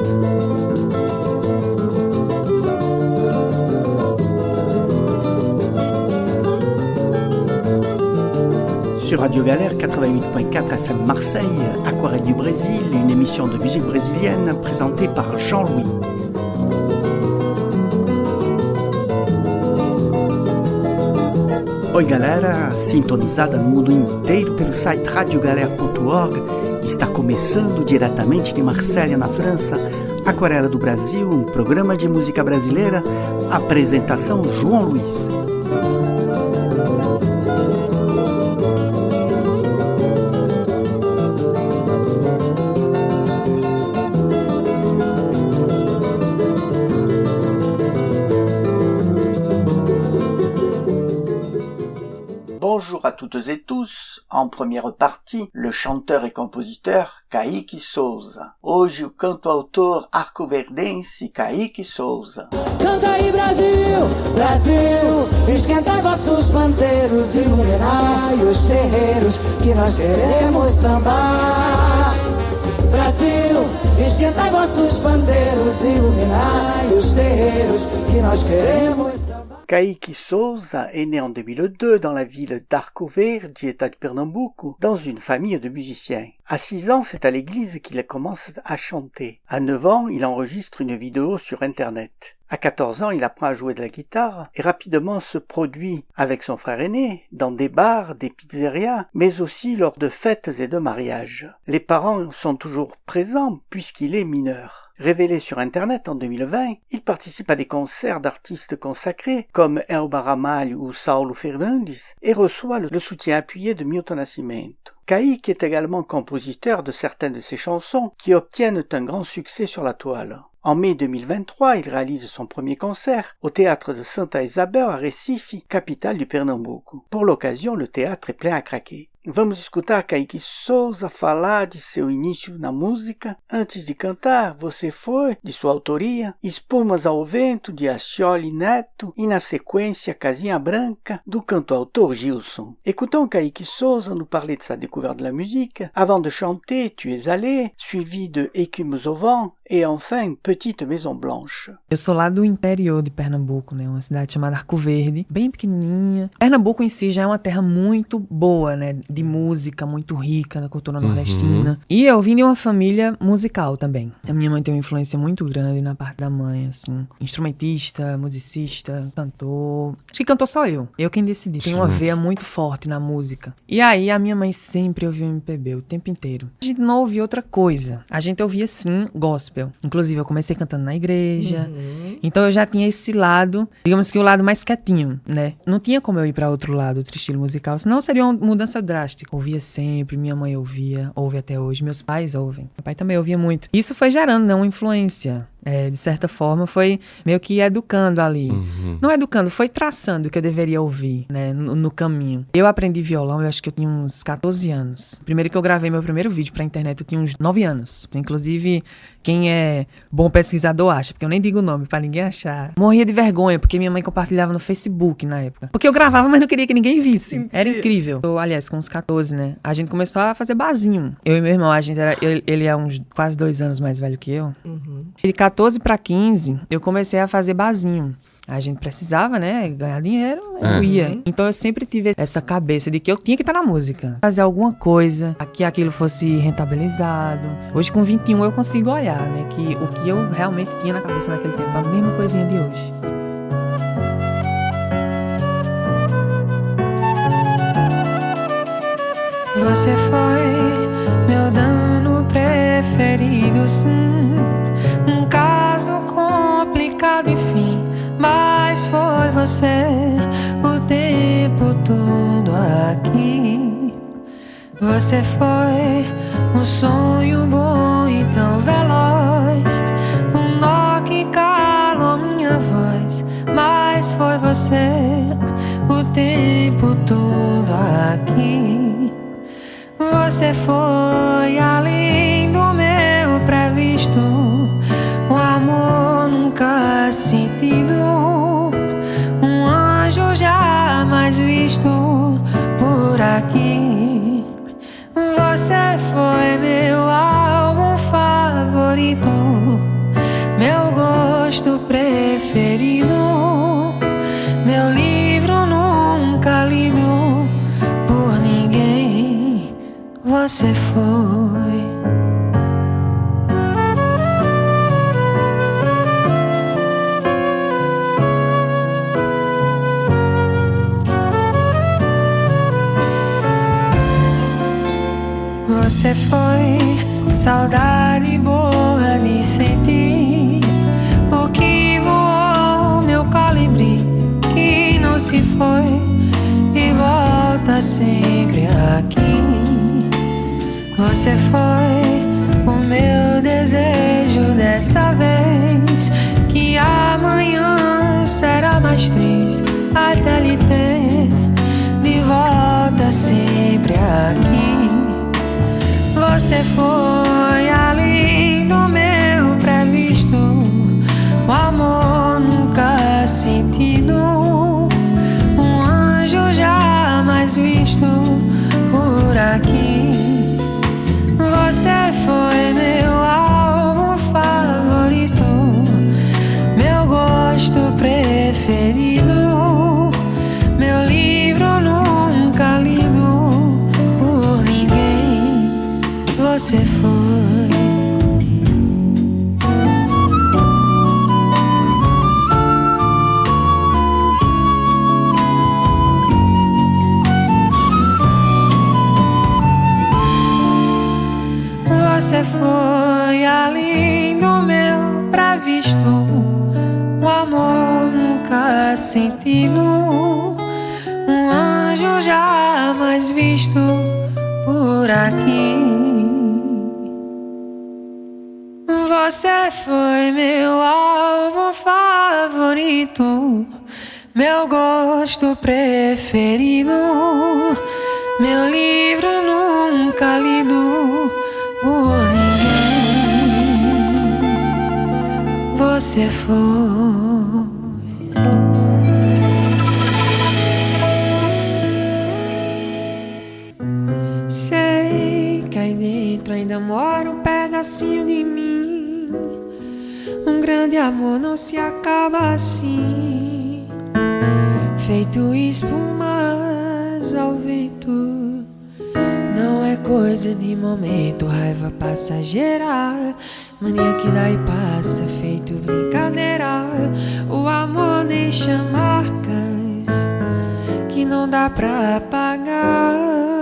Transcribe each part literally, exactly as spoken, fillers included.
Sur Radio Galère quatre-vingt-huit point quatre F M Marseille, Aquarelle du Brésil, une émission de musique brésilienne présentée par Jean-Louis. Oi galera, sintonizada no mundo inteiro pelo site radio galera ponto org, está começando diretamente de Marselha, na França, Aquarela do Brasil, um programa de música brasileira, apresentação João Luiz. Bonjour à toutes et tous. En première partie, le chanteur et compositeur Kaique Souza. Hoje o canto-autor arcoverdense Kaique Souza. Canta aí Brasil, Brasil, esquentai vossos pandeiros, iluminai os terreiros que nós queremos sambar. Brasil, esquentai vossos pandeiros, iluminai os terreiros que nós queremos sambar. Kaique Souza est né en deux mille deux dans la ville d'Arco Verde, État de Pernambuco, dans une famille de musiciens. À six ans, c'est à l'église qu'il commence à chanter. À neuf ans, il enregistre une vidéo sur Internet. À quatorze ans, il apprend à jouer de la guitare et rapidement se produit avec son frère aîné dans des bars, des pizzerias, mais aussi lors de fêtes et de mariages. Les parents sont toujours présents puisqu'il est mineur. Révélé sur Internet en deux mille vingt, il participe à des concerts d'artistes consacrés comme Elba Ramalho ou Saulo Fernandes et reçoit le soutien appuyé de Milton Nascimento. Kaique est également compositeur de certaines de ses chansons qui obtiennent un grand succès sur la toile. En mai deux mille vingt-trois, il réalise son premier concert au théâtre de Santa Isabel à Recife, capitale du Pernambuco. Pour l'occasion, le théâtre est plein à craquer. Vamos escutar Kaique Souza falar de seu início na música. Antes de cantar, Você Foi, de sua autoria, Espumas ao Vento, de Ascioli Neto, e na sequência, Casinha Branca, do canto-autor Gilson. Écoutons Kaique Souza nous parler de sa découverte de la musique, avant de chanter Tu es allé, suivi de Écumes au vent, et enfin Petite Maison Blanche. Eu sou lá do interior de Pernambuco, né? Uma cidade chamada Arco Verde, bem pequenininha. Pernambuco em si já é uma terra muito boa, né? De música, muito rica da cultura Uhum. nordestina. E eu vim de uma família musical também. A minha mãe tem uma influência muito grande na parte da mãe, assim. Instrumentista, musicista, cantor. Acho que cantor só eu. Eu quem decidi. Tem uma veia muito forte na música. E aí a minha mãe sempre ouvia M P B o tempo inteiro. A gente não ouvia outra coisa. A gente ouvia, sim, gospel. Inclusive eu comecei cantando na igreja. Uhum. Então eu já tinha esse lado, digamos que o lado mais quietinho, né? Não tinha como eu ir pra outro lado, outro estilo musical. Senão seria uma mudança drástica. Ouvia sempre, minha mãe ouvia, ouve até hoje, meus pais ouvem. Meu pai também ouvia muito. Isso foi gerando, né, uma influência. É, de certa forma, foi meio que educando ali. Uhum. Não educando, foi traçando o que eu deveria ouvir, né, no, no caminho. Eu aprendi violão, eu acho que eu tinha uns catorze anos. Primeiro que eu gravei meu primeiro vídeo pra internet, eu tinha uns nove anos. Inclusive, quem é bom pesquisador acha, porque eu nem digo o nome pra ninguém achar. Morria de vergonha, porque minha mãe compartilhava no Facebook na época. Porque eu gravava, mas não queria que ninguém visse. Entendi. Era incrível. Eu, aliás, com uns catorze, né, a gente começou a fazer barzinho. Eu e meu irmão, a gente era, ele, ele é uns quase dois anos mais velho que eu. Uhum. Ele catorze para quinze, eu comecei a fazer barzinho. A gente precisava, né, ganhar dinheiro, eu uhum. ia. Então eu sempre tive essa cabeça de que eu tinha que estar na música. Fazer alguma coisa, que aquilo fosse rentabilizado. Hoje com vinte e um eu consigo olhar, né, que o que eu realmente tinha na cabeça naquele tempo, a mesma coisinha de hoje. Você foi meu dano preferido, sim. Um caso complicado, enfim. Mas foi você o tempo todo aqui. Você foi um sonho bom e tão veloz, um nó que calou minha voz. Mas foi você o tempo todo aqui. Você foi além do meu previsto, um amor nunca sentido, um anjo jamais visto por aqui. Você foi meu álbum favorito, gosto preferido, meu livro nunca lido por ninguém, você foi. Você foi saudade boa de sentir o que voou, meu colibri que não se foi e volta sempre aqui. Você foi o meu desejo dessa vez, que amanhã será mais triste até lhe ter de volta sempre aqui. Você foi além do meu previsto, o amor nunca sentido, um anjo jamais visto por aqui. Você foi meu álbum favorito, meu gosto preferido, meu livro nunca lido por ninguém, você foi. Você foi além do meu previsto, o amor nunca sentido, um anjo jamais visto por aqui. Você foi meu álbum favorito, meu gosto preferido, meu livro nunca lido por ninguém, você foi. Sei que aí dentro ainda mora um pedacinho de mim, um grande amor não se acaba assim, feito espumas ao vento. Não é coisa de momento, raiva passageira, mania que dá e passa, feito brincadeira. O amor deixa marcas que não dá pra apagar.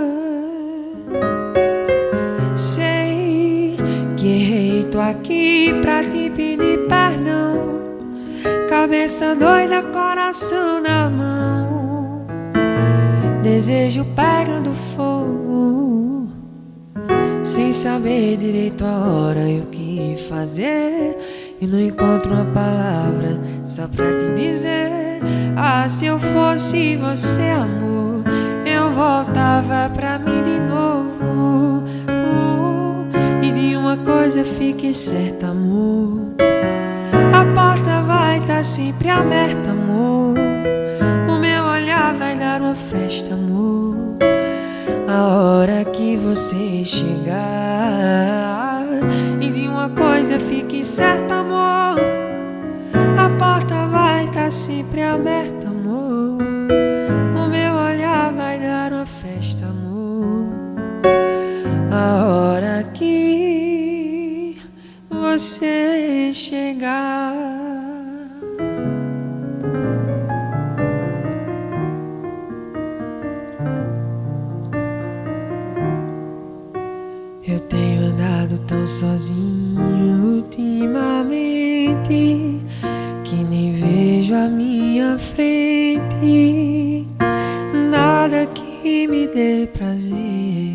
Sei que errei, tô aqui pra te pedir perdão, cabeça doida, coração na mão, desejo pegando fogo, sem saber direito a hora e o que fazer, e não encontro uma palavra só pra te dizer: ah, se eu fosse você, amor, eu voltava pra mim de novo. uh, E de uma coisa fique certa, amor, a porta vai estar sempre aberta, amor, o meu olhar vai dar uma festa, amor, a hora que você chegar. E de uma coisa fique certa, amor, a porta vai estar sempre aberta, amor, o meu olhar vai dar uma festa, amor, a hora que você chegar. Eu tenho andado tão sozinho ultimamente que nem vejo a minha frente nada que me dê prazer.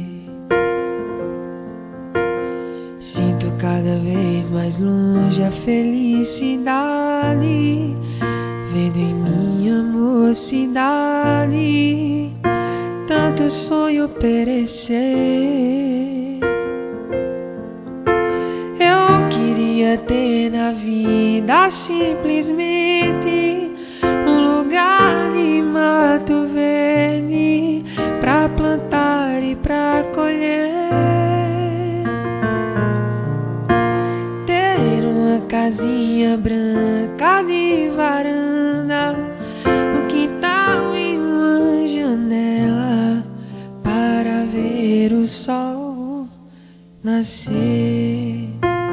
Sinto cada vez mais longe a felicidade, vendo em minha mocidade tanto sonho perecer. Ter na vida simplesmente um lugar de mato verde pra plantar e pra colher, ter uma casinha branca de varanda, um quintal e uma janela para ver o sol nascer.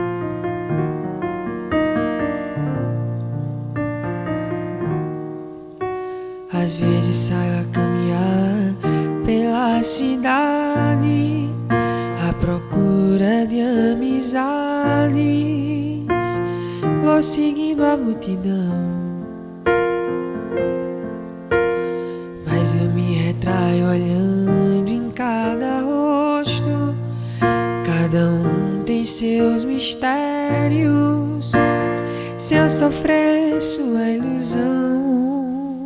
Às vezes saio a caminhar pela cidade à procura de amizades. Vou seguindo a multidão, mas eu me retraio olhando em cada rosto. Cada um tem seus mistérios. Se eu sofrer sua ilusão,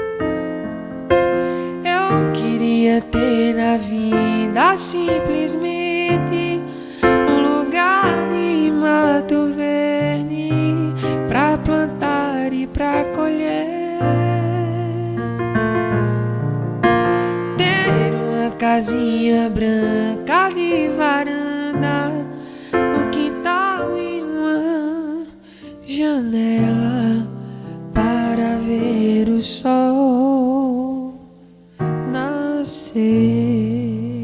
eu queria ter na vida simplesmente um lugar de mato verde pra plantar e pra colher. Ter uma casinha branca de varanda, um quintal e uma janela para ver o sol nascer.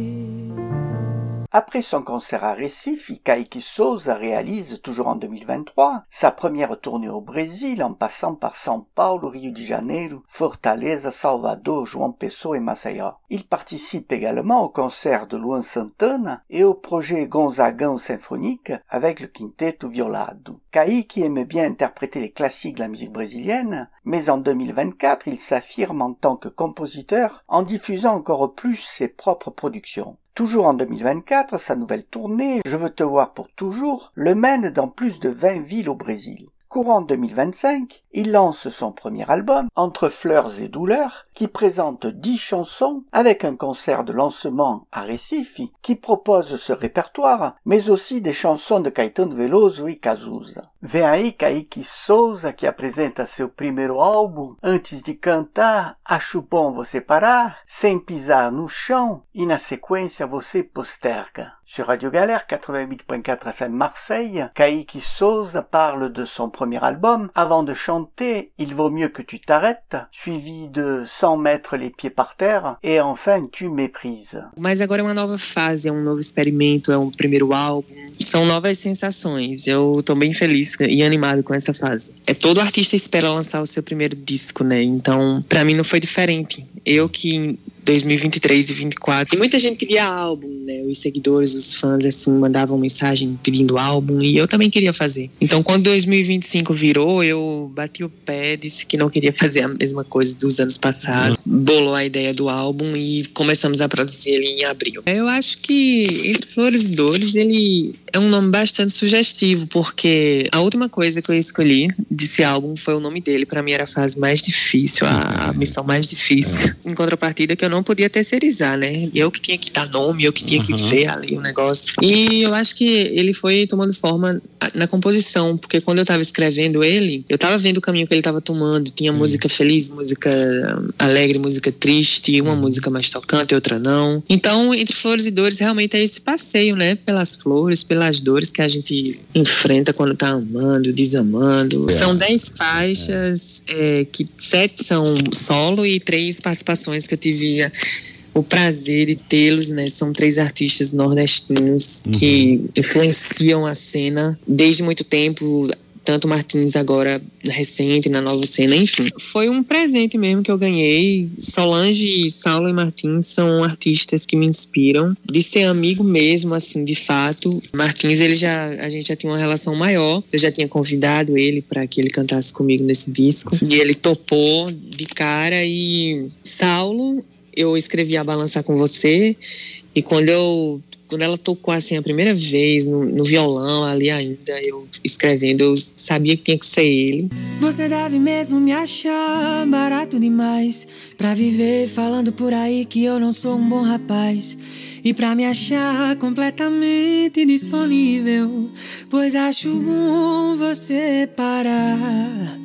Après son concert à Recife, Kaique Souza réalise, toujours en deux mille vingt-trois, sa première tournée au Brésil en passant par São Paulo, Rio de Janeiro, Fortaleza, Salvador, João Pessoa et Maceió. Il participe également au concert de Luan Santana et au projet Gonzagão Symphonique avec le Quinteto Violado. Kaique aime bien interpréter les classiques de la musique brésilienne, mais en deux mille vingt-quatre, il s'affirme en tant que compositeur en diffusant encore plus ses propres productions. Toujours en deux mille vingt-quatre, sa nouvelle tournée « Je veux te voir pour toujours » le mène dans plus de vingt villes au Brésil. Courant deux mille vingt-cinq, il lance son premier album, Entre fleurs et douleurs, qui présente dix chansons avec un concert de lancement à Recife qui propose ce répertoire, mais aussi des chansons de Caetano Veloso e Cazuza. Vem aí Kaique Souza, que apresenta seu primeiro álbum. Antes de cantar, acho bom você parar, sem pisar no chão, e na sequência você posterga. Sur Radio Galère quatre-vingt-huit point quatre F M Marseille, Kaique Souza parle de son premier album avant de chanter Il vaut mieux que tu t'arrêtes, suivi de Sans mettre les pieds par terre et enfin Tu méprises. Mas agora é uma nova fase, é um novo experimento, é um primeiro álbum, são novas sensações. Eu tô bem feliz e animado com essa fase. É, todo artista espera lançar o seu primeiro disco, né? Então, pra mim não foi diferente. Eu que em dois mil e vinte e três e vinte e quatro, e muita gente pedia álbum, né? Os seguidores, os fãs, assim, mandavam mensagem pedindo álbum, e eu também queria fazer. Então, quando dois mil e vinte e cinco virou, eu bati o pé, disse que não queria fazer a mesma coisa dos anos passados, bolou a ideia do álbum e começamos a produzir ele em abril. Eu acho que Entre Flores e Dores, ele é um nome bastante sugestivo, porque a última coisa que eu escolhi desse álbum foi o nome dele. Pra mim era a fase mais difícil, a missão mais difícil. Em contrapartida, que eu não podia terceirizar, né? Eu que tinha que dar nome, eu que tinha que ver ali o negócio. E eu acho que ele foi tomando forma na composição, porque quando eu tava escrevendo ele, eu tava vendo o caminho que ele tava tomando. Tinha música feliz, música alegre, música triste, uma música mais tocante, outra não. Então, Entre Flores e Dores realmente é esse passeio, né? Pelas flores, pelas dores que a gente enfrenta quando tá amando, desamando. É. São dez faixas, é. É, que sete são solo e três participações que eu tive o prazer de tê-los, né? São três artistas nordestinos uhum. que influenciam a cena desde muito tempo, tanto Martins agora recente, na nova cena, enfim. Foi um presente mesmo que eu ganhei. Solange, Saulo e Martins são artistas que me inspiram, de ser amigo mesmo, assim, de fato. Martins, ele já, a gente já tinha uma relação maior, eu já tinha convidado ele para que ele cantasse comigo nesse disco, e ele topou de cara. E Saulo, eu escrevi A Balançar Com Você, e quando eu Quando ela tocou assim a primeira vez no, no violão ali ainda, eu escrevendo, eu sabia que tinha que ser ele. Você deve mesmo me achar barato demais pra viver falando por aí que eu não sou um bom rapaz. E pra me achar completamente disponível, pois acho bom você parar.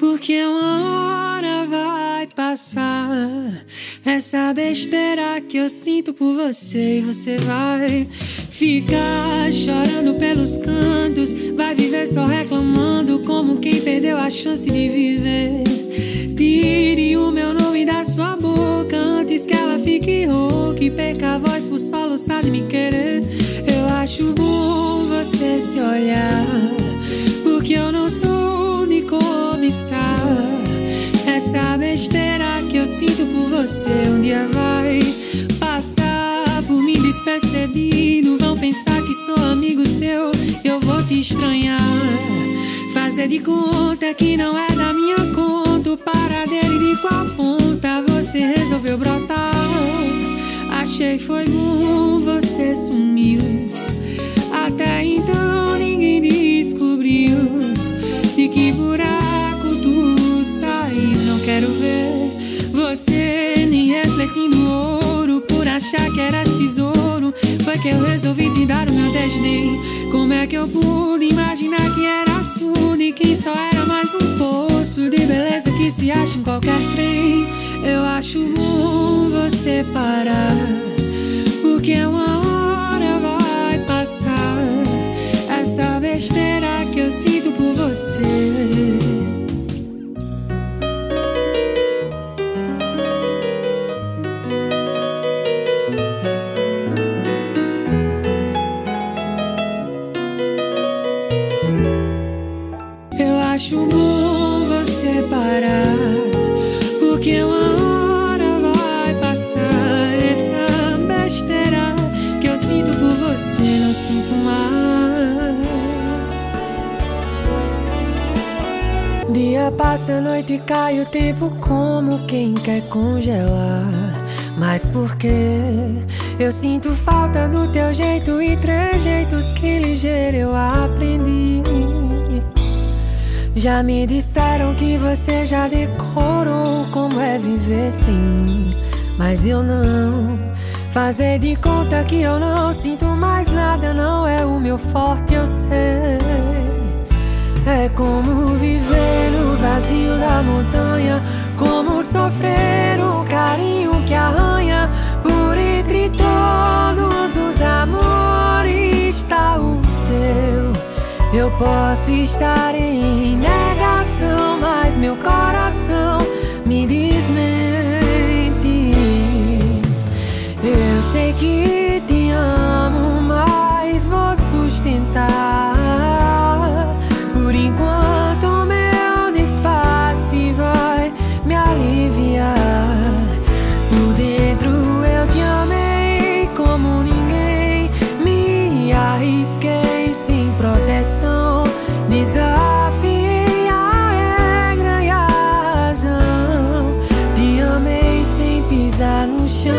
porque uma hora vai passar. Essa besteira que eu sinto por você, e você vai ficar chorando pelos cantos, vai viver só reclamando como quem perdeu a chance de viver. Tire o meu nome da sua boca antes que ela fique rouca e perca a voz por soluçar de me querer. Eu acho bom você se olhar, porque eu não sou de cobiçar. Essa besteira que eu sinto por você um dia vai passar por mim despercebido. Vão pensar que sou amigo seu, eu vou te estranhar. Fazer de conta que não é da minha conta o paradeiro de qual ponta você resolveu brotar. Achei foi bom, você sumiu. Até então ninguém descobriu de que buraco tu saiu. Não quero ver você nem refletindo ouro por achar que eras tesouro. Foi que eu resolvi te dar o meu desdém. Como é que eu pude imaginar que era surdo e que só era mais um poço de beleza que se acha em qualquer trem? Eu acho bom você parar, porque uma hora vai passar. Essa besteira que eu sinto por você. Acho bom você parar, porque uma hora vai passar. Essa besteira que eu sinto por você, não sinto mais. Dia passa, noite cai, o tempo como quem quer congelar. Mas por quê? Eu sinto falta do teu jeito e trejeitos que ligeiro eu aprendi. Já me disseram que você já decorou como é viver sem mim, mas eu não. Fazer de conta que eu não sinto mais nada não é o meu forte, eu sei. É como viver no vazio da montanha, como sofrer um carinho que arranha. Por entre todos os amores está o seu. Eu posso estar em negação, mas meu coração me desmente. Eu sei que te amo, mas vou sustentar. Por enquanto meu disfarce vai me aliviar. Por dentro eu te amei como ninguém, me arrisquei sem proteção, desafiei a regra e a razão. Te amei sem pisar no chão.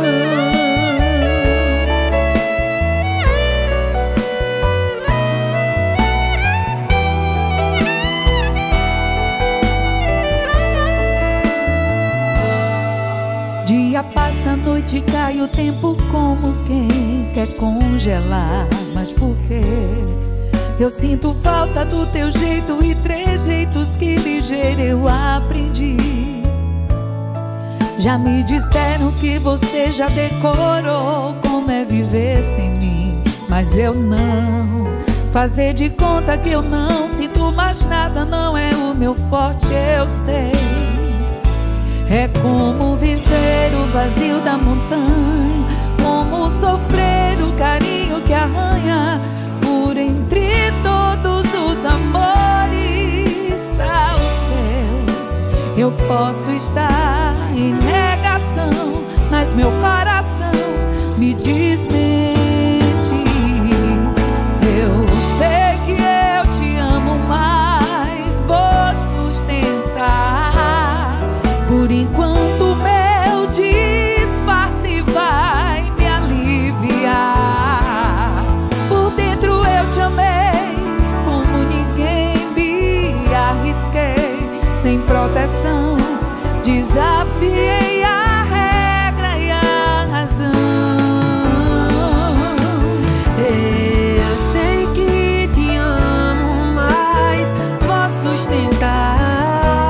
Dia passa, noite cai, o tempo como quem quer congelar. Mas por quê? Eu sinto falta do teu jeito e trejeitos que ligeiro eu aprendi. Já me disseram que você já decorou como é viver sem mim, mas eu não. Fazer de conta que eu não sinto mais nada não é o meu forte, eu sei. É como viver o vazio da montanha, como sofrer o carinho que arranha. Por entre todos os amores está o seu. Eu posso estar em negação, mas meu coração me desmente. Eu sei que eu te amo, mas vou sustentar. Por enquanto meu disfarce vai me aliviar. Por dentro eu te amei como ninguém, me arrisquei sem proteção, desafiei a regra e a razão. Eu sei que te amo, mas vou sustentar.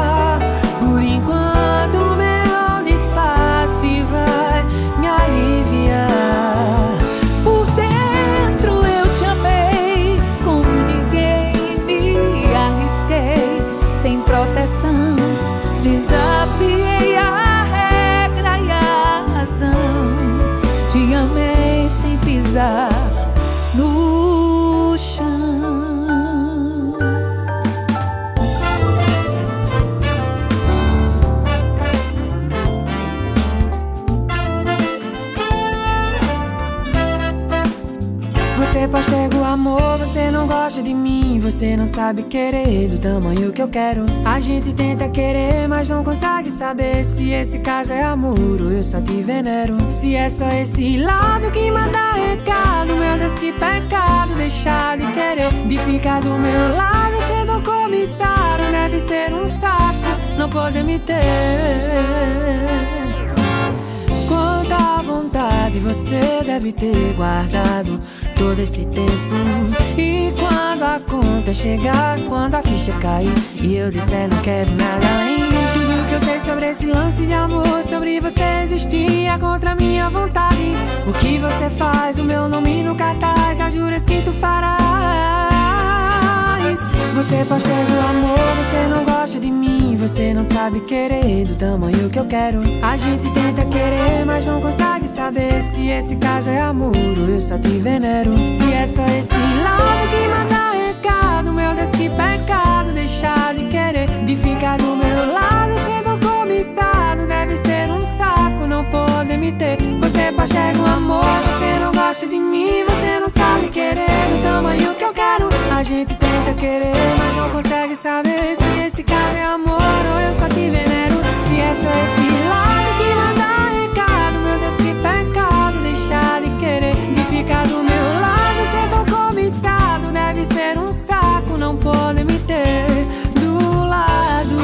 pressão. Desafiei a regra e a razão. Te amei sem pisar no chão. Você posterga o amor, você não gosta de mim. Você não sabe querer do tamanho que eu quero. A gente tenta querer, mas não consegue saber se esse caso é amor ou eu só te venero. Se é só esse lado que manda recado, meu Deus, que pecado deixar de querer. De ficar do meu lado sendo comissário, deve ser um saco não poder me ter. Quanta vontade você deve ter guardado todo esse tempo. E quando a conta chegar, quando a ficha cair e eu disser não quero nada além, tudo que eu sei sobre esse lance de amor, sobre você existir é contra a minha vontade. O que você faz, o meu nome no cartaz, as juras que tu farás. Você posterga o amor, você não gosta de mim. Você não sabe querer do tamanho que eu quero. A gente tenta querer, mas não consegue saber se esse caso é amor ou eu só te venero. Se é só esse lado que manda recado, meu Deus, que pecado deixar de querer. De ficar do meu lado sendo cobiçado, deve ser um saco não poder me ter. Você posterga o amor, você não gosta de mim. Você não sabe querer do tamanho que eu quero. A gente tenta querer, mas não consegue saber se esse caso é amor ou eu só te venero. Se é só esse lado que manda recado, meu Deus, que pecado deixar de querer. De ficar do meu lado, ser tão cobiçado, deve ser um saco não poder me ter do lado.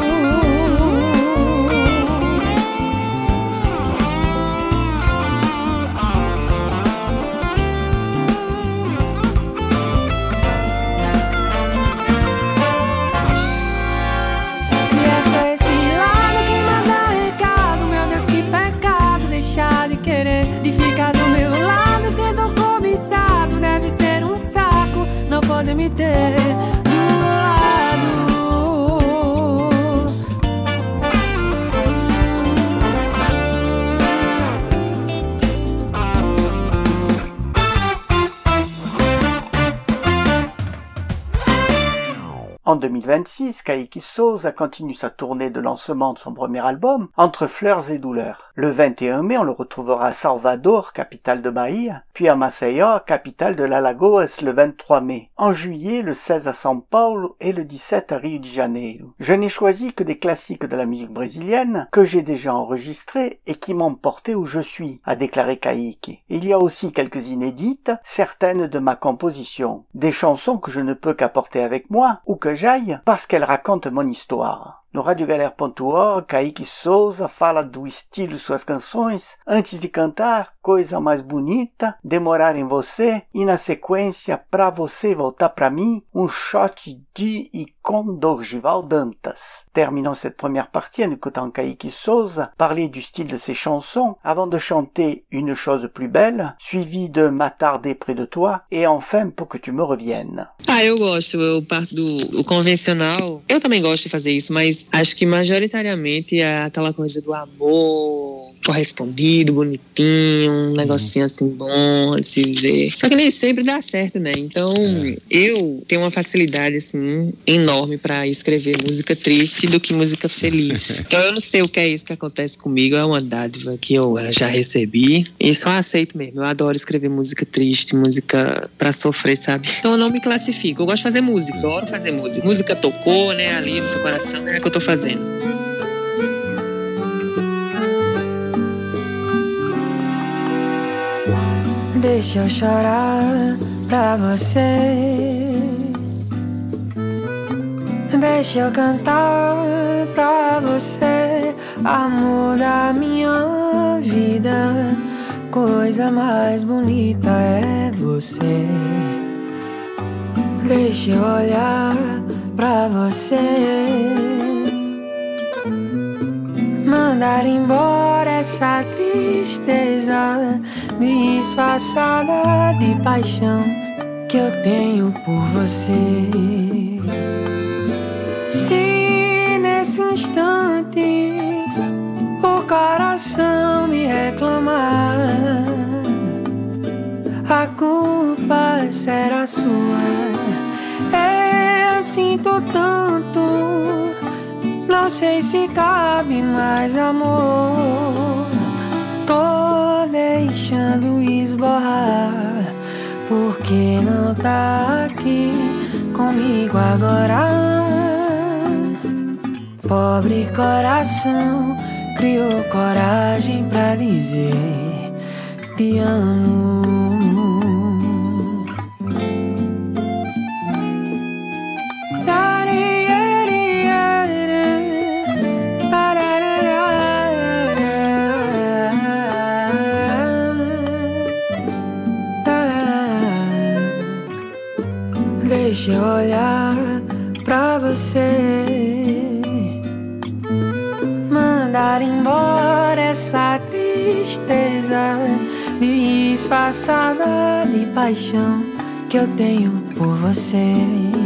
De ficar do meu lado, ser tão cobiçado, deve ser um saco não poder me ter do lado. En deux mille vingt-six, Kaique Souza continue sa tournée de lancement de son premier album, Entre fleurs et douleurs. Le vingt et un mai, on le retrouvera à Salvador, capitale de Bahia, puis à Maceió, capitale de l'Alagoas, le vingt-trois mai. En juillet, le seize à São Paulo et le dix-sept à Rio de Janeiro. Je n'ai choisi que des classiques de la musique brésilienne que j'ai déjà enregistrés et qui m'ont porté où je suis, a déclaré Kaique. Il y a aussi quelques inédites, certaines de ma composition. Des chansons que je ne peux qu'apporter avec moi ou que j'aille parce qu'elle raconte mon histoire. No radio galera ponto org, Kaique Souza fala do estilo de suas canções, antes de cantar, Coisa Mais Bonita, Demorar em Você, e na sequência, Pra Você Voltar Pra Mim, um shot de e com Dorgival Dantas. Terminons cette première partie en écoutant Kaique Souza parler du style de ses chansons, avant de chanter Une chose plus belle, suivi de M'attarder près de toi, et enfin Pour que tu me reviennes. Ah, eu gosto, eu parto do, do convencional. Eu também gosto de fazer isso, mas acho que majoritariamente é aquela coisa do amor correspondido, bonitinho, um negocinho assim bom de se ver. Só que nem sempre dá certo, né? Então, é. eu tenho uma facilidade, assim, enorme pra escrever música triste do que música feliz. Então, eu não sei o que é isso que acontece comigo, é uma dádiva que eu já recebi e só aceito mesmo. Eu adoro escrever música triste, música pra sofrer, sabe? Então, eu não me classifico. Eu gosto de fazer música, eu adoro fazer música. Música tocou, né, ali no seu coração, é o que eu tô fazendo. Deixa eu chorar pra você, deixa eu cantar pra você, amor da minha vida, coisa mais bonita é você. Deixa eu olhar pra você, mandar embora essa tristeza disfarçada de paixão que eu tenho por você. Se culpa será sua. Eu sinto tanto, não sei se cabe mais amor. Tô deixando esborrar, porque não tá aqui comigo agora. Pobre coração criou coragem pra dizer te amo. Deixa eu olhar pra você, mandar embora essa tristeza disfarçada de paixão que eu tenho por você.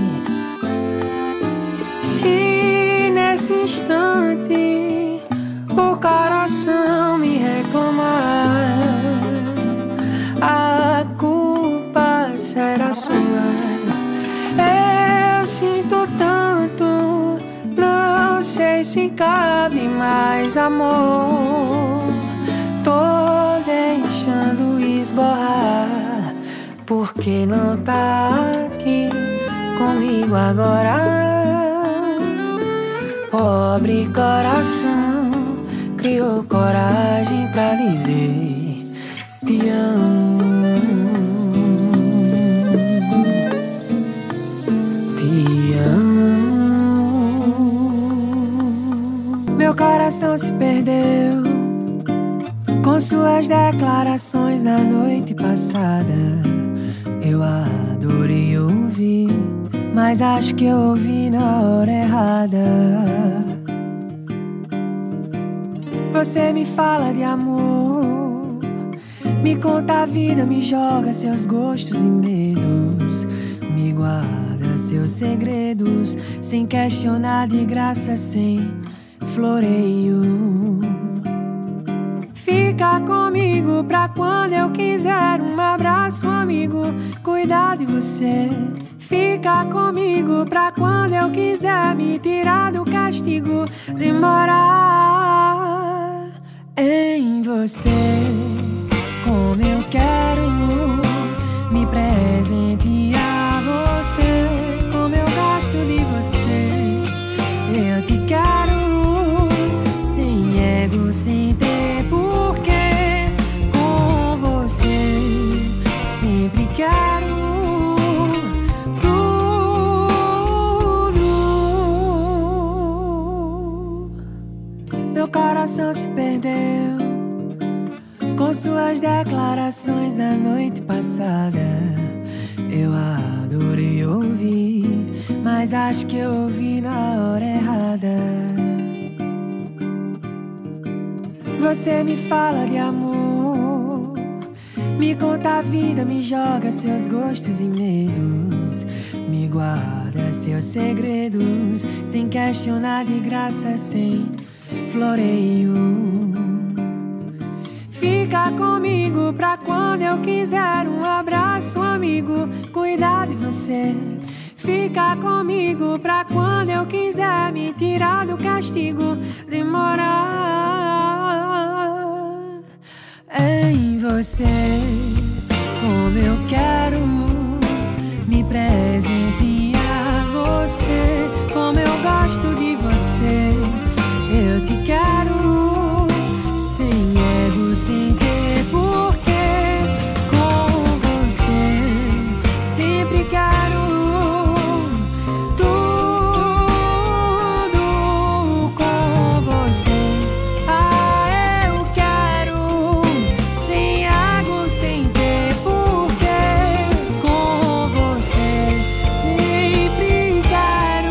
Se nesse instante o coração me reclamar, a culpa será sua. Eu sinto tanto, não sei se cabe mais amor. Tô deixando esborrar, porque não tá aqui comigo agora. Pobre coração criou coragem pra dizer te amo. Meu coração se perdeu com suas declarações na noite passada. Eu adorei ouvir, mas acho que eu ouvi na hora errada. Você me fala de amor, me conta a vida, me joga seus gostos e medos, me guarda seus segredos, sem questionar, de graça, sem floreio. Fica comigo pra quando eu quiser um abraço, amigo, cuidar de você. Fica comigo pra quando eu quiser me tirar do castigo, demorar em você. Como eu quero me presentear você, como eu gosto de você. Eu te quero sem ego, sem ter porquê. Com você sempre quero tudo. Meu coração se perdeu com suas declarações da noite passada. Eu adorei ouvir, mas acho que eu ouvi na hora errada. Você me fala de amor, me conta a vida, me joga seus gostos e medos, me guarda seus segredos, sem questionar, de graça, sem floreio. Fica comigo pra quando eu quiser um abraço, amigo, cuidar de você. Fica comigo pra quando eu quiser me tirar do castigo, demorar em você. Como eu quero me presentear você, como eu gosto de você. Eu te quero sem ego, sem ter porquê. Com você sempre quero tudo. Com você, ah, eu quero sem ego, sem ter porquê. Com você sempre quero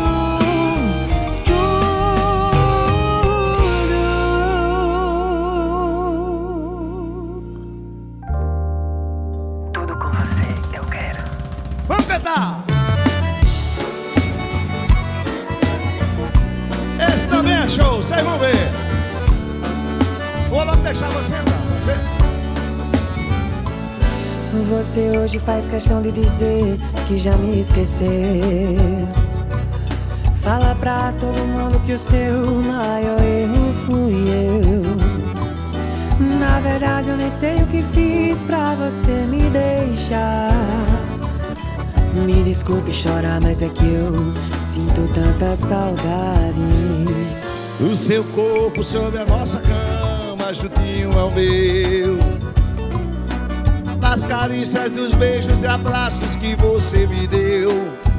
tudo com você, eu quero. Vamos cantar! Esse também é show, vocês vão ver. Vou logo deixar você entrar, pode ser? Você hoje faz questão de dizer que já me esqueceu. Fala pra todo mundo que o seu maior erro fui eu. Na verdade eu nem sei o que fiz pra você me deixar. Me desculpe chorar, mas é que eu sinto tanta saudade. O seu corpo sobre a nossa cama, juntinho ao meu. Das carícias, dos beijos e abraços que você me deu.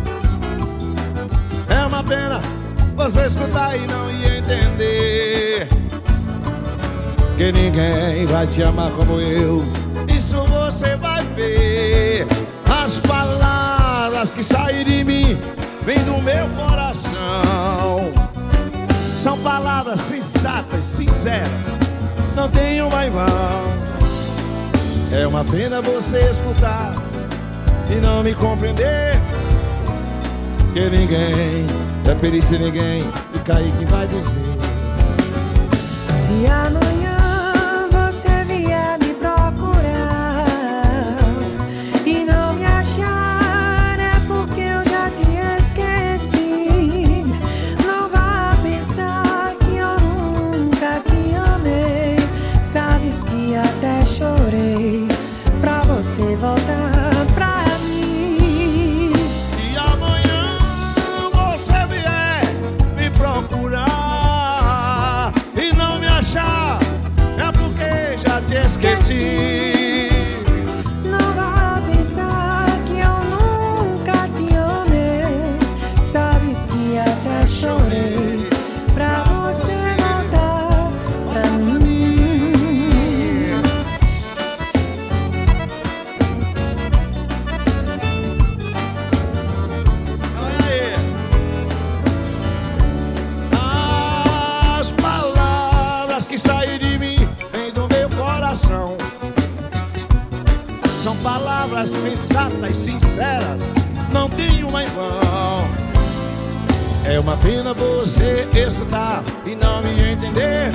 É uma pena você escutar e não ia entender que ninguém vai te amar como eu. Isso você vai ver. As palavras que saem de mim vêm do meu coração. São palavras sensatas, sinceras, não tem uma em vão. É uma pena você escutar e não me compreender que ninguém é feliz sem ninguém. E Kaique vai dizer: se amanhã você vier me procurar e não me achar, é porque eu já te esqueci. Não vá pensar que eu nunca te amei. Sabes que até chorei pra você voltar pra mim. se amanhã você vier me procurar e não me achar, é porque já te esqueci. Não vá pensar que eu nunca te amei. Sabes que até chorei pra você voltar pra mim. Olha aí. As palavras que saem de mim vêm do meu coração. São palavras sensatas, sinceras, não tem uma em vão. É uma pena você escutar e não me entender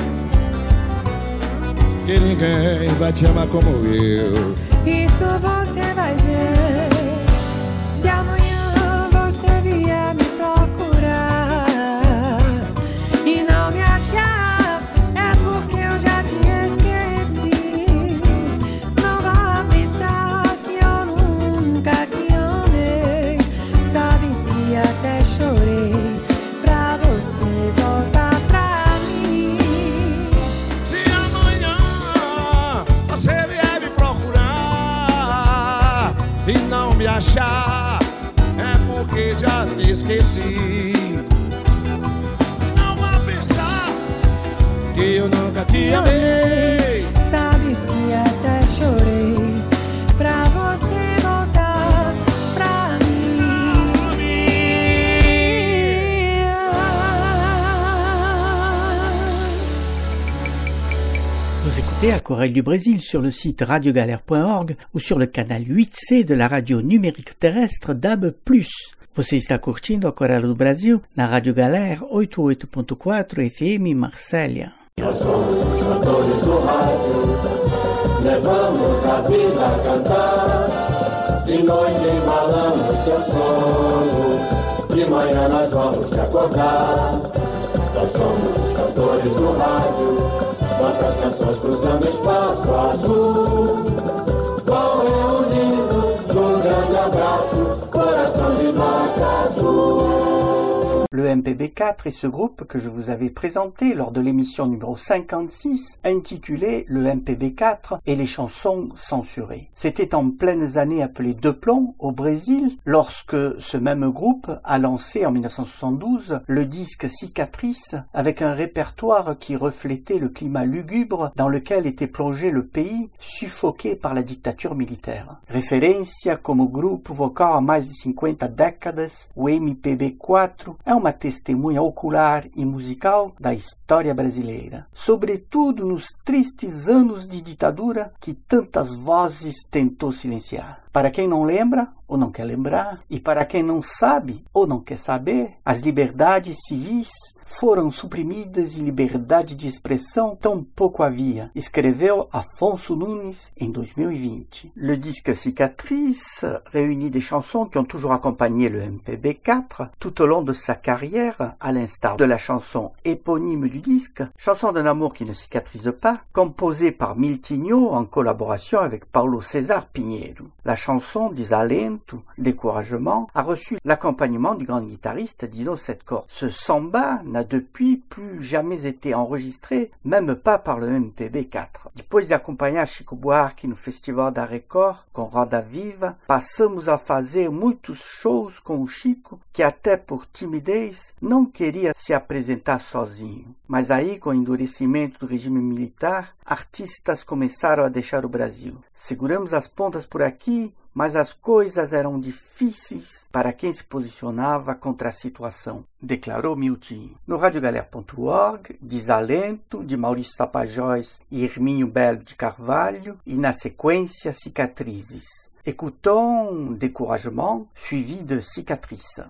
que ninguém vai te amar como eu. Isso você vai ver. Se amanhã você vier me procurar e não me achar, é porque eu já te esqueci. Não vá pensar que eu nunca te amei. Sabes que até chorei pra você voltar pra mim. Se amanhã você vier me procurar e não me achar, é porque já te esqueci. Não vá pensar que eu nunca te amei. Sabes que até chorei pra você voltar pra mim. Vous écoutez Aquarelle du Brésil sur le site radiogalère point org ou sur le canal huit C de la radio numérique terrestre D A B plus. Você está curtindo Aquarelle do Brasil na Rádio Galère oitenta e oito ponto quatro F M Marsella. Nós somos os cantores do rádio, levamos a vida a cantar. De noite embalamos teu sono, de manhã nós vamos te acordar. Nós somos os cantores do rádio, nossas canções cruzando espaço azul. Qual é o lindo de um grande abraço, coração de norte azul. Le M P B quatre est ce groupe que je vous avais présenté lors de l'émission numéro cinquante-six, intitulée Le M P B quatre et les chansons censurées. C'était en pleines années appelées Deux Plombs au Brésil, lorsque ce même groupe a lancé en mille neuf cent soixante-douze le disque Cicatrice, avec un répertoire qui reflétait le climat lugubre dans lequel était plongé le pays, suffoqué par la dictature militaire. Referência como grupo vocal há mais de cinquenta décadas, o M P B quatro é uma testemunha ocular e musical da história brasileira, sobretudo nos tristes anos de ditadura que tantas vozes tentou silenciar. Para quem não lembra ou não quer lembrar, e para quem não sabe ou não quer saber, as liberdades civis foram suprimidas e liberdade de expressão tão pouco havia, escreveu Afonso Nunes em dois mil e vinte. Le disque Cicatrice réunit des chansons qui ont toujours accompagné le M P B quatre tout au long de sa carrière, à l'instar de la chanson éponyme du disque, chanson d'un amour qui ne cicatrise pas, composée par Miltinho en collaboration avec Paulo César Pinheiro. La chanson Desalento, découragement, a reçu l'accompagnement du grand guitariste Dino Setcor. Ce samba n'a depuis plus jamais été enregistré, même pas par le M P B quatre. Depois de acompanhar Chico Buarque no Festival da Record, com Roda Viva, passamos a fazer muitos shows com o Chico, que até por timidez não queria se apresentar sozinho. Mas aí, com o endurecimento do regime militar, artistas começaram a deixar o Brasil. Seguramos as pontas por aqui, mas as coisas eram difíceis para quem se posicionava contra a situação, declarou Miltinho. No radiogalera ponto org, Desalento, de Maurício Tapajós e Hermínio Belo de Carvalho, e na sequência Cicatrizes. Écoutons Découragement, suivi de Cicatrice.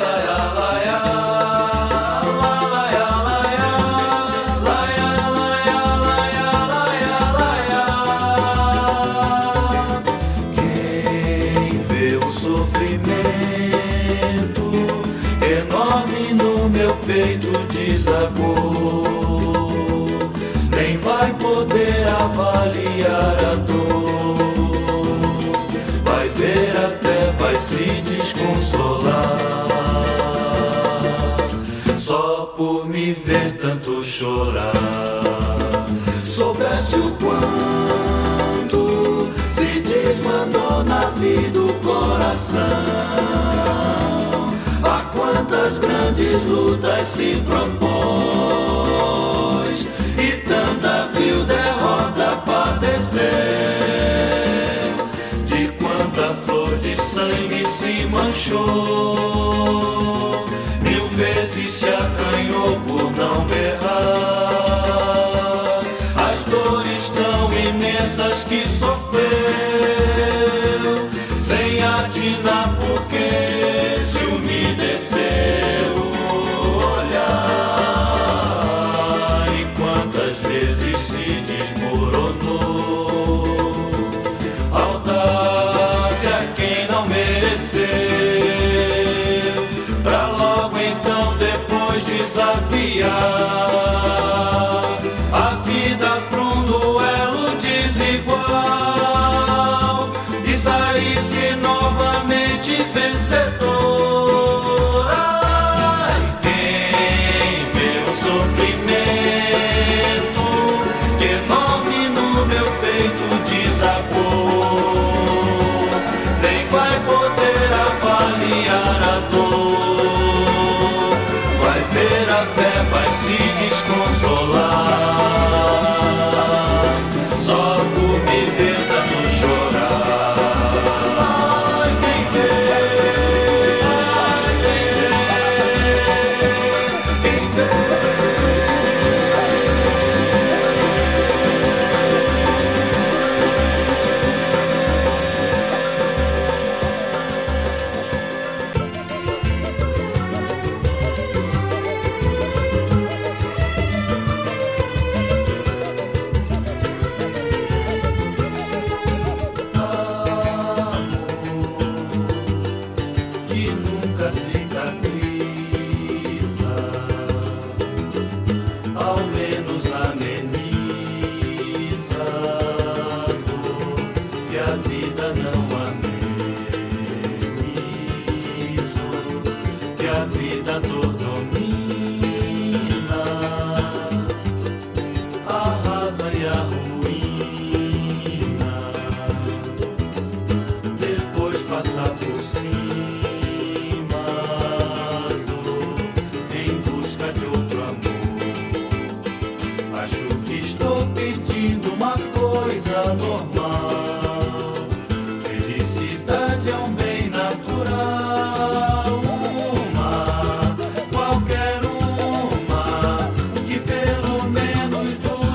Peito desagou, nem vai poder avaliar a dor, vai ver até vai se desconsolar, só por me ver tanto chorar. Soubesse o quanto se desmandou na vida o coração, quantas grandes lutas se propôs e tanta vil derrota padeceu, de quanta flor de sangue se manchou, mil vezes se acanhou por não berrar, as dores tão imensas que sofreu, sem atinar porque se umedeceu o olhar, e quantas vezes se desmoronou, audácia quem não mereceu, pra logo então depois desafiar a vida pra um duelo desigual e sair-se novamente vencedor. Vai se desconsolar, só por me ver tanto chorar. Ai, quem vê, ai, quem vê, quem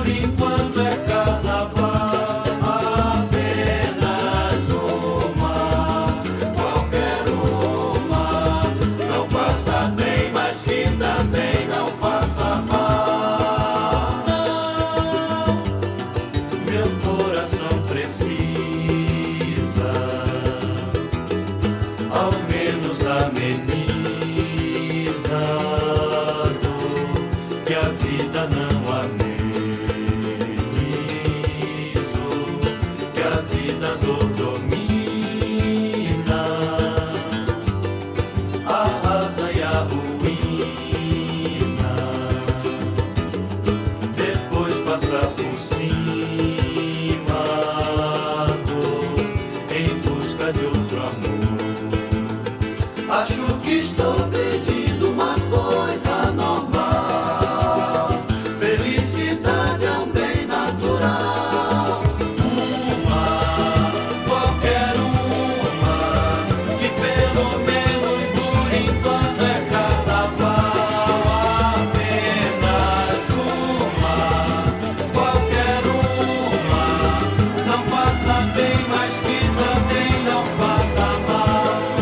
uma vida não amenizo, que a vida dor domina, arrasa e a ruína, depois passa por cima, dor, em busca de outro amor. Acho que estou pedindo uma coisa normal, felicidade é um bem natural. Uma, qualquer uma, que pelo menos por enquanto é carnaval. Apenas uma, qualquer uma, não faça bem, mas que também não faça mal.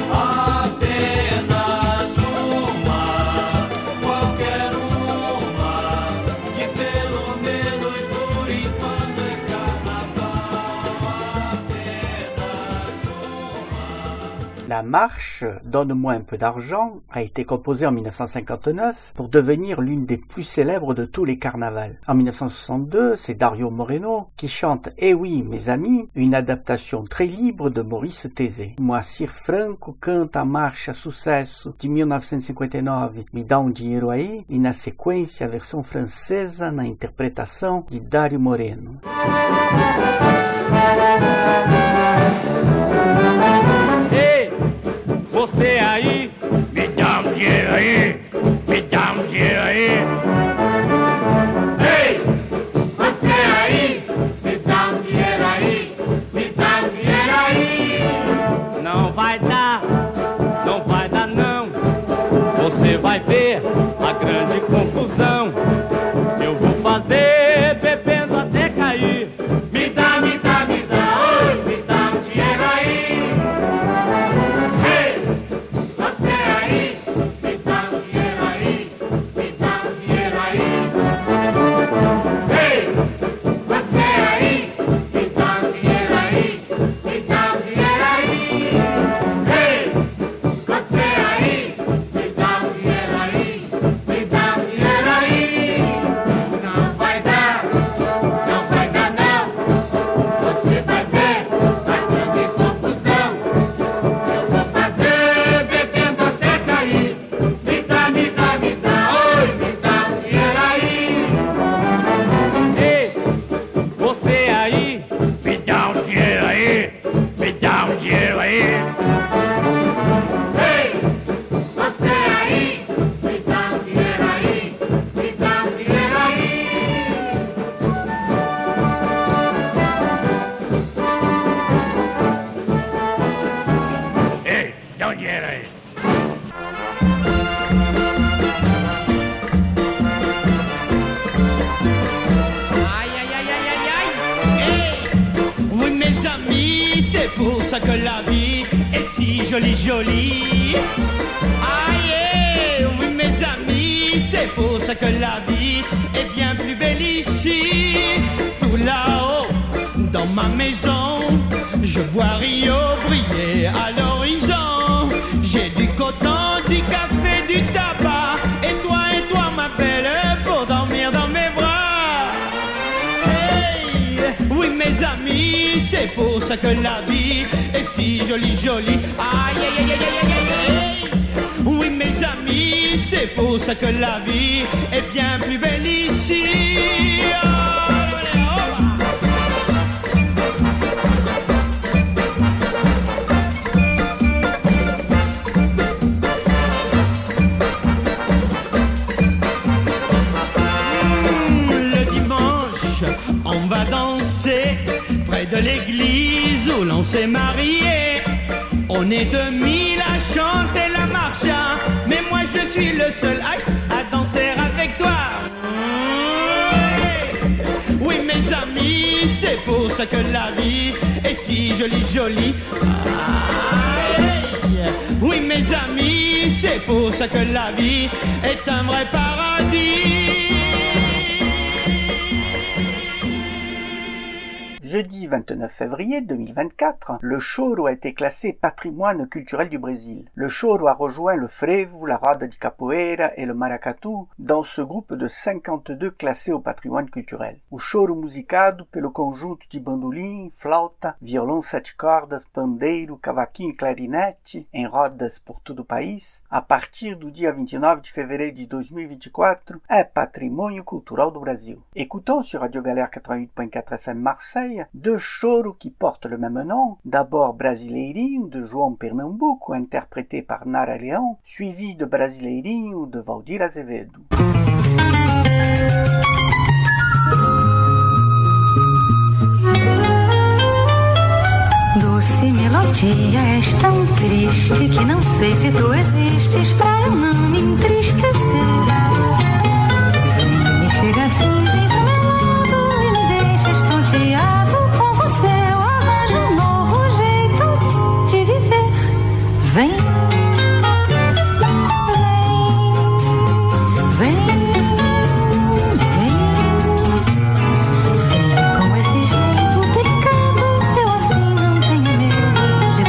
La marche « Donne-moi un peu d'argent » a été composée en mille neuf cent cinquante-neuf pour devenir l'une des plus célèbres de tous les carnavals. En mille neuf cent soixante-deux, c'est Dario Moreno qui chante « Eh oui, mes amis », une adaptation très libre de Maurice Thésée. Moacir Franco canta a marcha Sucesso de mille neuf cent cinquante e nove, Me dá um dinheiro aí, e na sequência a versão francesa na interpretação de Dario Moreno. Você aí, me dá um dinheiro aí, me dá um dinheiro aí. Ei, você aí, me dá um dinheiro aí, me dá um dinheiro aí. Não vai dar, não vai dar não. Você vai ver a grande confusão. Eu vou fazer bebendo até cair. Me dá, me dá, me dá, oi, me dá um dinheiro aí. Que la vie est si jolie, jolie. Aïe, oui mes amis, c'est pour ça que la vie est bien plus belle ici. Tout là-haut, dans ma maison, je vois Rio briller à l'horizon. J'ai du coton, du café, du tabac, et toi, et toi ma belle, pour dormir dans mes bras. Hey, oui mes amis, c'est pour ça que la vie est si jolie, jolie. Aïe, aïe, aïe, aïe, aïe, aïe, aïe. Oui, mes amis, c'est pour ça que la vie est bien plus belle ici. Oh, mmh, le dimanche, on va danser près de l'église où l'on s'est marié. On est deux mille à chanter la marcha, mais moi je suis le seul à, à danser avec toi. Oui mes amis, c'est pour ça que la vie est si jolie, jolie. Oui mes amis, c'est pour ça que la vie est un vrai paradis. Jeudi vingt-neuf février deux mille vingt-quatre, le choro a été classé patrimoine culturel du Brésil. Le choro a rejoint le frevo, la roda de capoeira et le maracatu dans ce groupe de cinquante-deux classés au patrimoine culturel. O choro musicado pelo conjunto de bandolim, flauta, violão sete cordas, pandeiro, cavaquinho e clarinete em rodas por todo o país, a partir do dia vinte e nove de fevereiro de dois mil e vinte e quatro, é patrimônio cultural do Brasil. Écoutons sur Radio Galère quatre-vingt-huit point quatre F M Marseille deux choros qui portent le même nom, d'abord Brasileirinho de João Pernambuco interprété par Nara Leão, suivi de Brasileirinho de Valdir Azevedo. Doce melodia, és tão triste que não sei se tu existes pra eu não me entristecer. Vem, me chega assim, vem pro meu lado e me deixa estonteado. Com você eu arranjo um novo jeito de viver. Vem, vem, vem.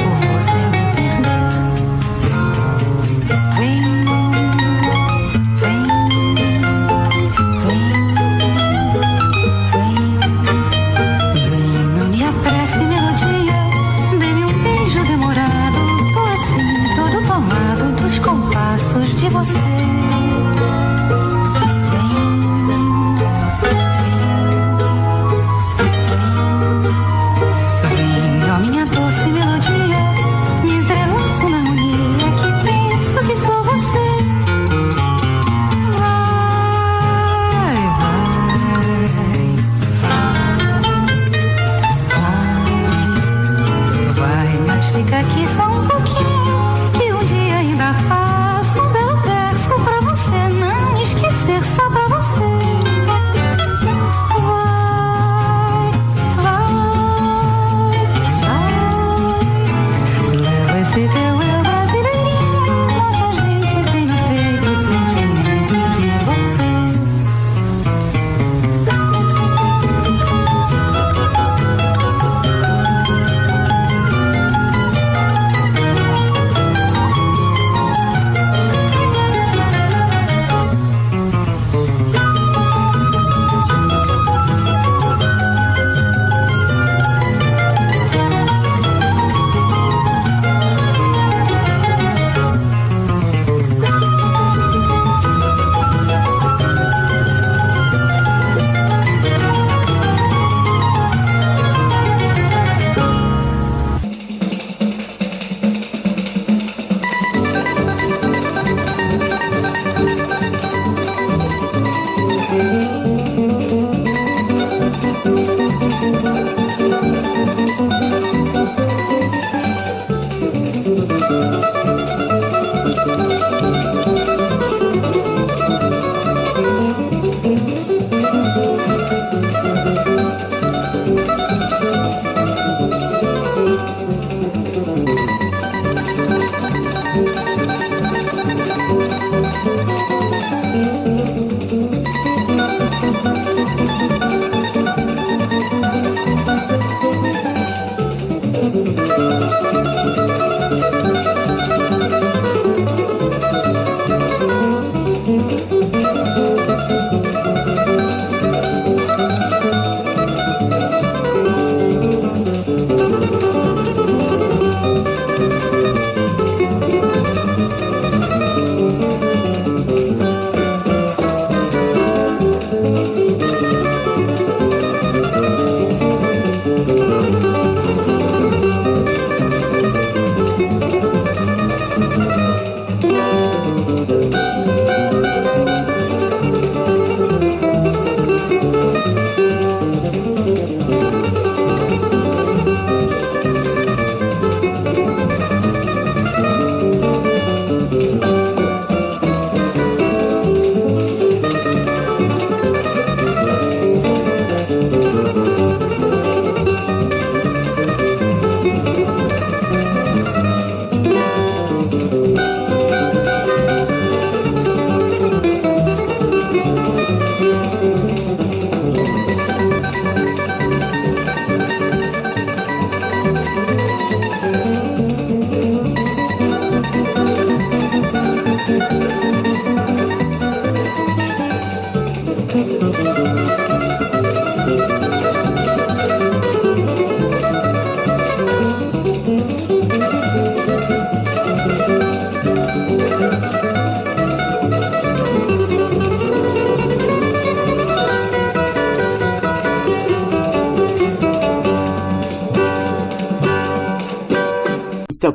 Vem,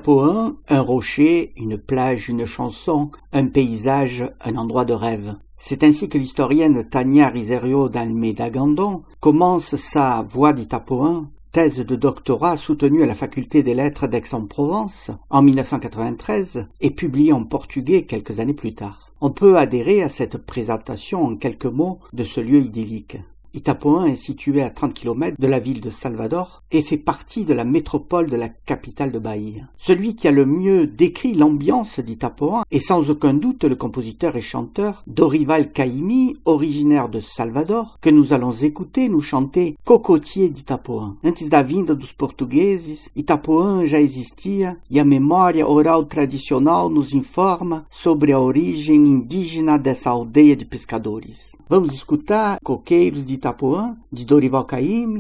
Itapuã, un rocher, une plage, une chanson, un paysage, un endroit de rêve. C'est ainsi que l'historienne Tania Riserio d'Almeida Gandon commence sa Voix d'Itapuã, thèse de doctorat soutenue à la faculté des lettres d'Aix-en-Provence en mille neuf cent quatre-vingt-treize et publiée en portugais quelques années plus tard. On peut adhérer à cette présentation en quelques mots de ce lieu idyllique. Itapuã est situé à trente kilomètres de la ville de Salvador et fait partie de la métropole de la capitale de Bahia. Celui qui a le mieux décrit l'ambiance d'Itapuã est sans aucun doute le compositeur et chanteur Dorival Caymmi, originaire de Salvador, que nous allons écouter nous chanter Cocotier d'Itapuã. Antes da vinda dos portugueses, Itapuã já existia e a memória oral tradicional nos informa sobre a origem indígena dessa aldeia de pescadores. Vamos escutar Coqueiros de Itapuã, de Dorival Caymmi.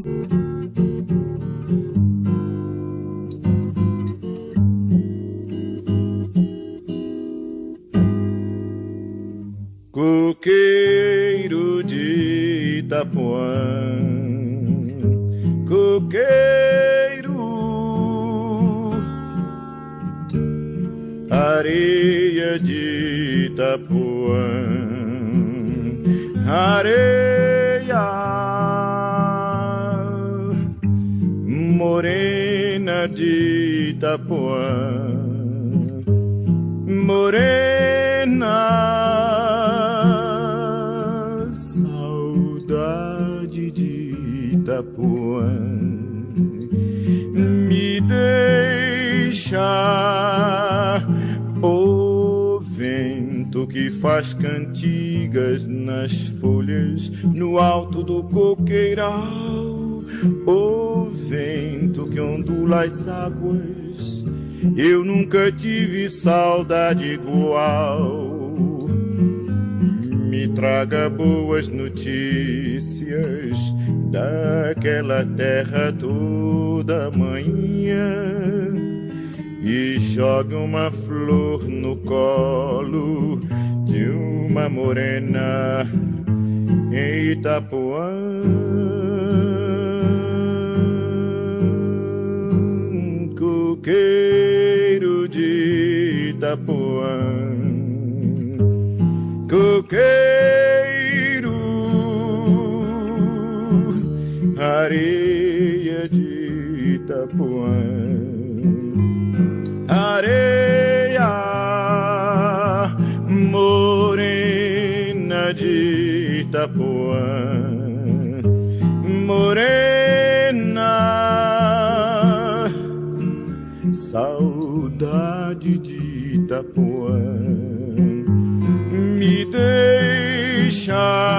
Coqueiro de Itapuã, coqueiro, areia de Itapuã, areia morena de Itapuã, morena, saudade de Itapuã, me deixa o vento que faz cantigas nas folhas no alto do coqueiral, o vento que ondula as águas. Eu nunca tive saudade igual. Me traga boas notícias daquela terra toda manhã e joga uma flor no colo de uma morena em Itapuã. Coqueiro de Itapuã, coqueiro, areia de Itapuã, areia morena de Itapuã, morena, saudade de Itapuã, me deixa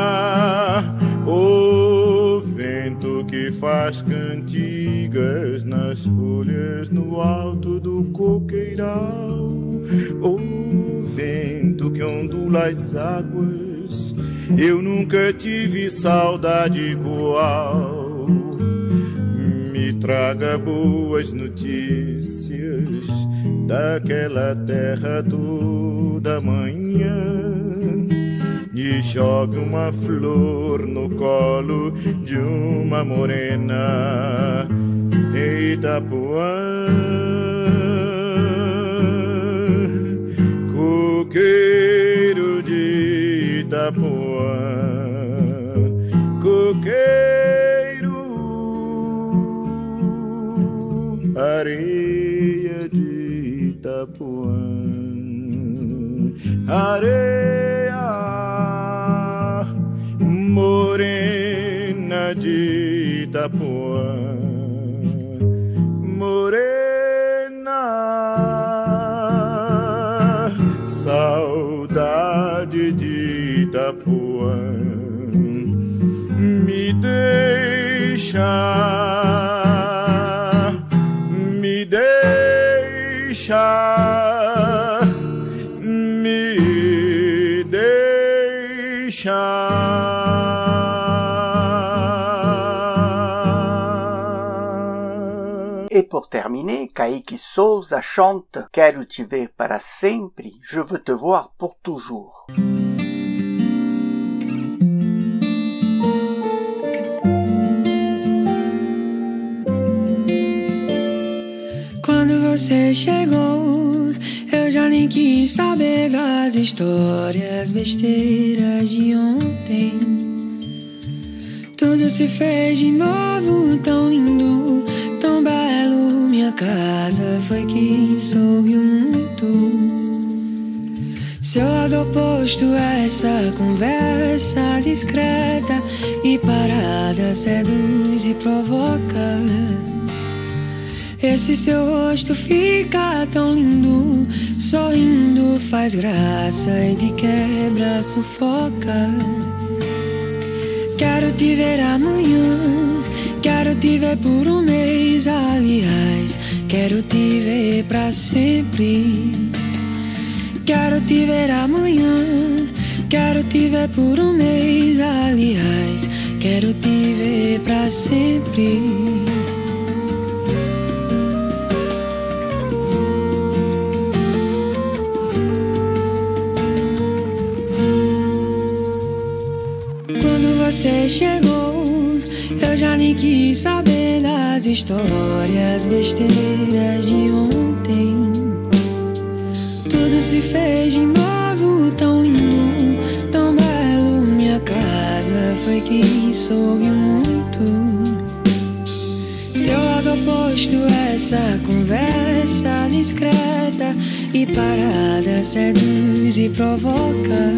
o vento que faz cantigas nas folhas no alto do coqueiral, o vento que ondula as águas. Eu nunca tive saudade igual. Me traga boas notícias daquela terra toda manhã e joga uma flor no colo de uma morena em Itapuã. Coqueiro de Itapuã, coqueiro, areia de Itapuã, areia morena de Itapuã, morena, saudade de Itapuã, me deixa, me deixa, me deixa. Et pour terminer, Kaique Souza chante « Quero te ver para sempre, je veux te voir pour toujours ». você chegou, eu já nem quis saber das histórias besteiras de ontem. Tudo se fez de novo, tão lindo, tão belo. Minha casa foi quem sorriu muito. Seu lado oposto a essa conversa discreta e parada seduz e provoca. Esse seu rosto fica tão lindo, sorrindo faz graça e de quebra sufoca. Quero te ver amanhã, quero te ver por um mês, aliás, quero te ver pra sempre. Quero te ver amanhã, quero te ver por um mês, aliás, quero te ver pra sempre. Quando você chegou, eu já nem quis saber das histórias besteiras de ontem. Tudo se fez de novo, tão lindo, tão belo. Minha casa foi quem sorriu muito. Seu lado oposto a essa conversa discreta e parada seduz e provoca.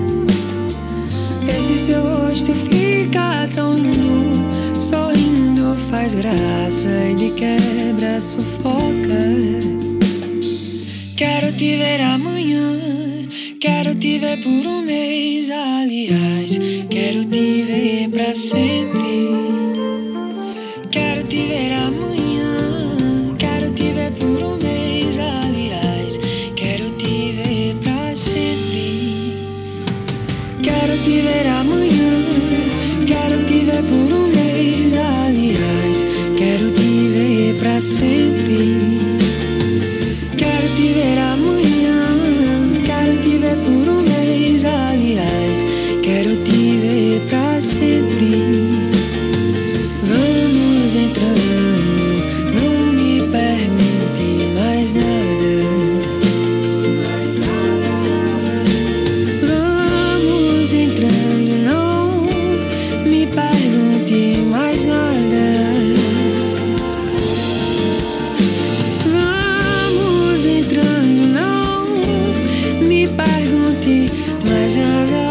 Esse seu rosto fica tão lindo, sorrindo faz graça e de quebra sufoca. Quero te ver amanhã, quero te ver por um mês, aliás, quero te ver pra sempre. Quero te ver amanhã, quero te ver por um mês, aliás, quero te ver pra sempre. Quero te ver amanhã, quero te ver por um mês, aliás, quero te ver pra sempre. Quero te ver amanhã, quero te ver por um mês, aliás, quero te ver pra sempre. Vamos entrando, não me pergunte mais nada. Mais nada. Vamos entrando, não me pergunte mais nada. Entrando, não me pergunte mais nada.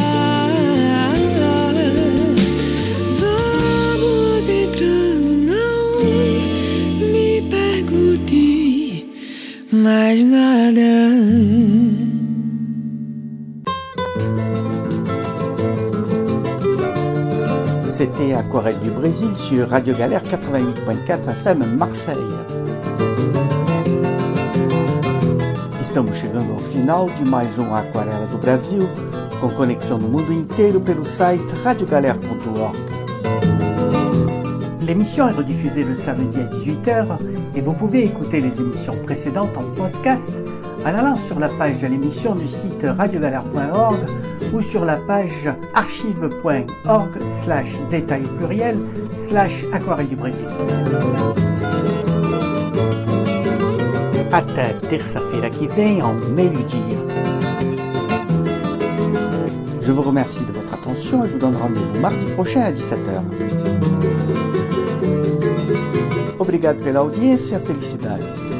Vamos entrando, não me pergunte mais nada. C'était Aquarelle du Brésil sur Radio Galère quatre-vingt-huit point quatre F M Marseille. Estamos chegando ao final de mais um Aquarela do Brasil, com conexão no mundo inteiro pelo site radio galère point org. L'émission est rediffusée le samedi à dix-huit heures et vous pouvez écouter les émissions précédentes en podcast en allant sur la page de l'émission du site radio galère point org ou sur la page archive point org slash détail pluriel slash aquarelle du Brésil. Até terça-feira que vem, ao meio-dia. Je vous remercie de votre attention et vous donne rendez-vous mardi prochain à dix-sept heures. Obrigado pela audiência, felicidades.